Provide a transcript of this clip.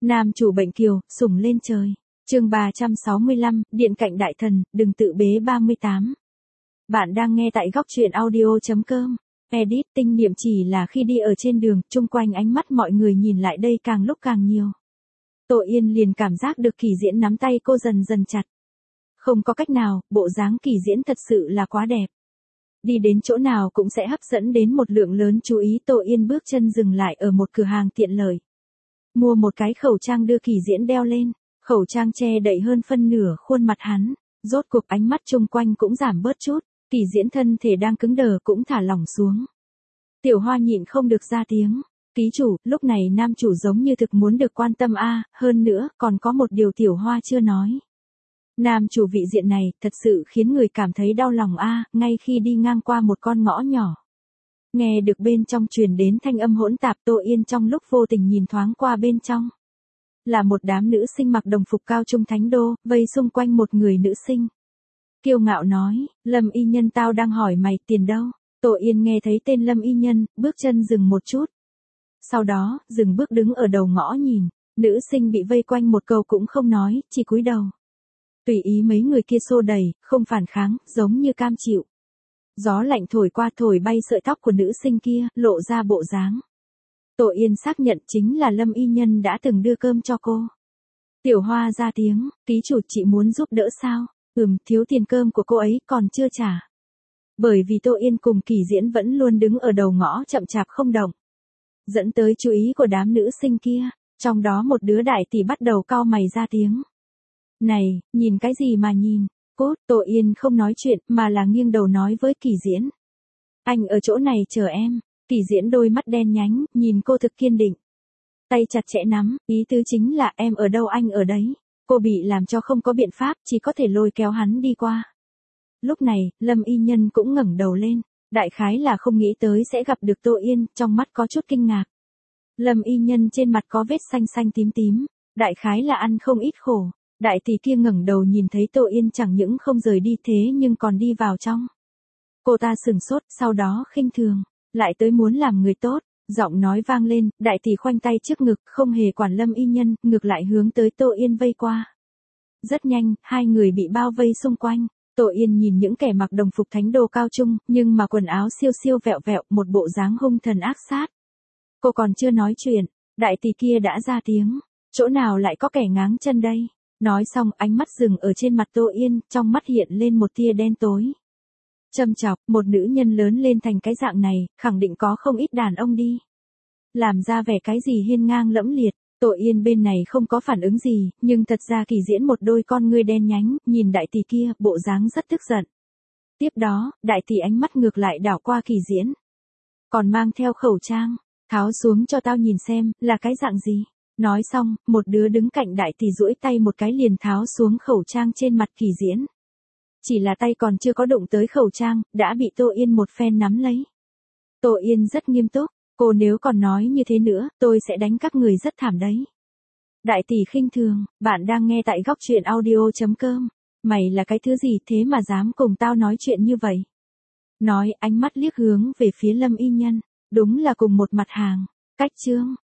Nam chủ bệnh kiều, sủng lên trời. Chương 365, Điện cạnh đại thần, đừng tự bế 38. Bạn đang nghe tại góc truyện audio.com. Edit tinh niệm chỉ là khi đi ở trên đường, chung quanh ánh mắt mọi người nhìn lại đây càng lúc càng nhiều. Tô Yên liền cảm giác được Kỳ Diễn nắm tay cô dần dần chặt. Không có cách nào, bộ dáng Kỳ Diễn thật sự là quá đẹp. Đi đến chỗ nào cũng sẽ hấp dẫn đến một lượng lớn chú ý. Tô Yên bước chân dừng lại ở một cửa hàng tiện lợi. Mua một cái khẩu trang đưa Kỳ Diễn đeo lên, khẩu trang che đậy hơn phân nửa khuôn mặt hắn, rốt cuộc ánh mắt chung quanh cũng giảm bớt chút, Kỳ Diễn thân thể đang cứng đờ cũng thả lỏng xuống. Tiểu Hoa nhịn không được ra tiếng, ký chủ, lúc này nam chủ giống như thực muốn được quan tâm hơn nữa, còn có một điều Tiểu Hoa chưa nói. Nam chủ vị diện này, thật sự khiến người cảm thấy đau lòng ngay khi đi ngang qua một con ngõ nhỏ. Nghe được bên trong truyền đến thanh âm hỗn tạp, Tô Yên trong lúc vô tình nhìn thoáng qua bên trong. Là một đám nữ sinh mặc đồng phục cao trung thánh đô, vây xung quanh một người nữ sinh. Kiêu ngạo nói, Lâm y nhân tao đang hỏi mày tiền đâu. Tô Yên nghe thấy tên Lâm y nhân, bước chân dừng một chút. Sau đó, dừng bước đứng ở đầu ngõ nhìn, nữ sinh bị vây quanh một câu cũng không nói, chỉ cúi đầu. Tùy ý mấy người kia xô đẩy, không phản kháng, giống như cam chịu. Gió lạnh thổi qua thổi bay sợi tóc của nữ sinh kia, lộ ra bộ dáng. Tô Yên xác nhận chính là Lâm y nhân đã từng đưa cơm cho cô. Tiểu Hoa ra tiếng, ký chủ chị muốn giúp đỡ sao? Thiếu tiền cơm của cô ấy còn chưa trả. Bởi vì Tô Yên cùng Kỳ Diễn vẫn luôn đứng ở đầu ngõ chậm chạp không động. Dẫn tới chú ý của đám nữ sinh kia, trong đó một đứa đại tỷ bắt đầu cau mày ra tiếng. Này, nhìn cái gì mà nhìn? Cốt, Tô Yên không nói chuyện mà là nghiêng đầu nói với Kỳ Diễn. Anh ở chỗ này chờ em. Kỳ Diễn đôi mắt đen nhánh, nhìn cô thực kiên định. Tay chặt chẽ nắm, ý tứ chính là em ở đâu anh ở đấy. Cô bị làm cho không có biện pháp, chỉ có thể lôi kéo hắn đi qua. Lúc này, Lâm y nhân cũng ngẩng đầu lên, đại khái là không nghĩ tới sẽ gặp được Tô Yên, trong mắt có chút kinh ngạc. Lâm y nhân trên mặt có vết xanh xanh tím tím, đại khái là ăn không ít khổ. Đại tỷ kia ngẩng đầu nhìn thấy Tô Yên chẳng những không rời đi thế nhưng còn đi vào trong. Cô ta sửng sốt, sau đó khinh thường, lại tới muốn làm người tốt, giọng nói vang lên, đại tỷ khoanh tay trước ngực, không hề quản Lâm y nhân, ngược lại hướng tới Tô Yên vây qua. Rất nhanh, hai người bị bao vây xung quanh. Tô Yên nhìn những kẻ mặc đồng phục thánh đồ cao trung, nhưng mà quần áo siêu siêu vẹo vẹo, một bộ dáng hung thần ác sát. Cô còn chưa nói chuyện, đại tỷ kia đã ra tiếng, chỗ nào lại có kẻ ngáng chân đây? Nói xong, ánh mắt dừng ở trên mặt Tô Yên, trong mắt hiện lên một tia đen tối. Châm chọc, một nữ nhân lớn lên thành cái dạng này, khẳng định có không ít đàn ông đi. Làm ra vẻ cái gì hiên ngang lẫm liệt, Tô Yên bên này không có phản ứng gì, nhưng thật ra Kỳ Diễn một đôi con ngươi đen nhánh, nhìn đại tỷ kia, bộ dáng rất tức giận. Tiếp đó, đại tỷ ánh mắt ngược lại đảo qua Kỳ Diễn. Còn mang theo khẩu trang, tháo xuống cho tao nhìn xem, là cái dạng gì. Nói xong, một đứa đứng cạnh đại tỷ duỗi tay một cái liền tháo xuống khẩu trang trên mặt Kỳ Diễn. Chỉ là tay còn chưa có đụng tới khẩu trang, đã bị Tô Yên một phen nắm lấy. Tô Yên rất nghiêm túc, cô nếu còn nói như thế nữa, tôi sẽ đánh các người rất thảm đấy. Đại tỷ khinh thường, bạn đang nghe tại góc truyện audio.com. Mày là cái thứ gì thế mà dám cùng tao nói chuyện như vậy? Nói, ánh mắt liếc hướng về phía Lâm y nhân, đúng là cùng một mặt hàng. Cách chương.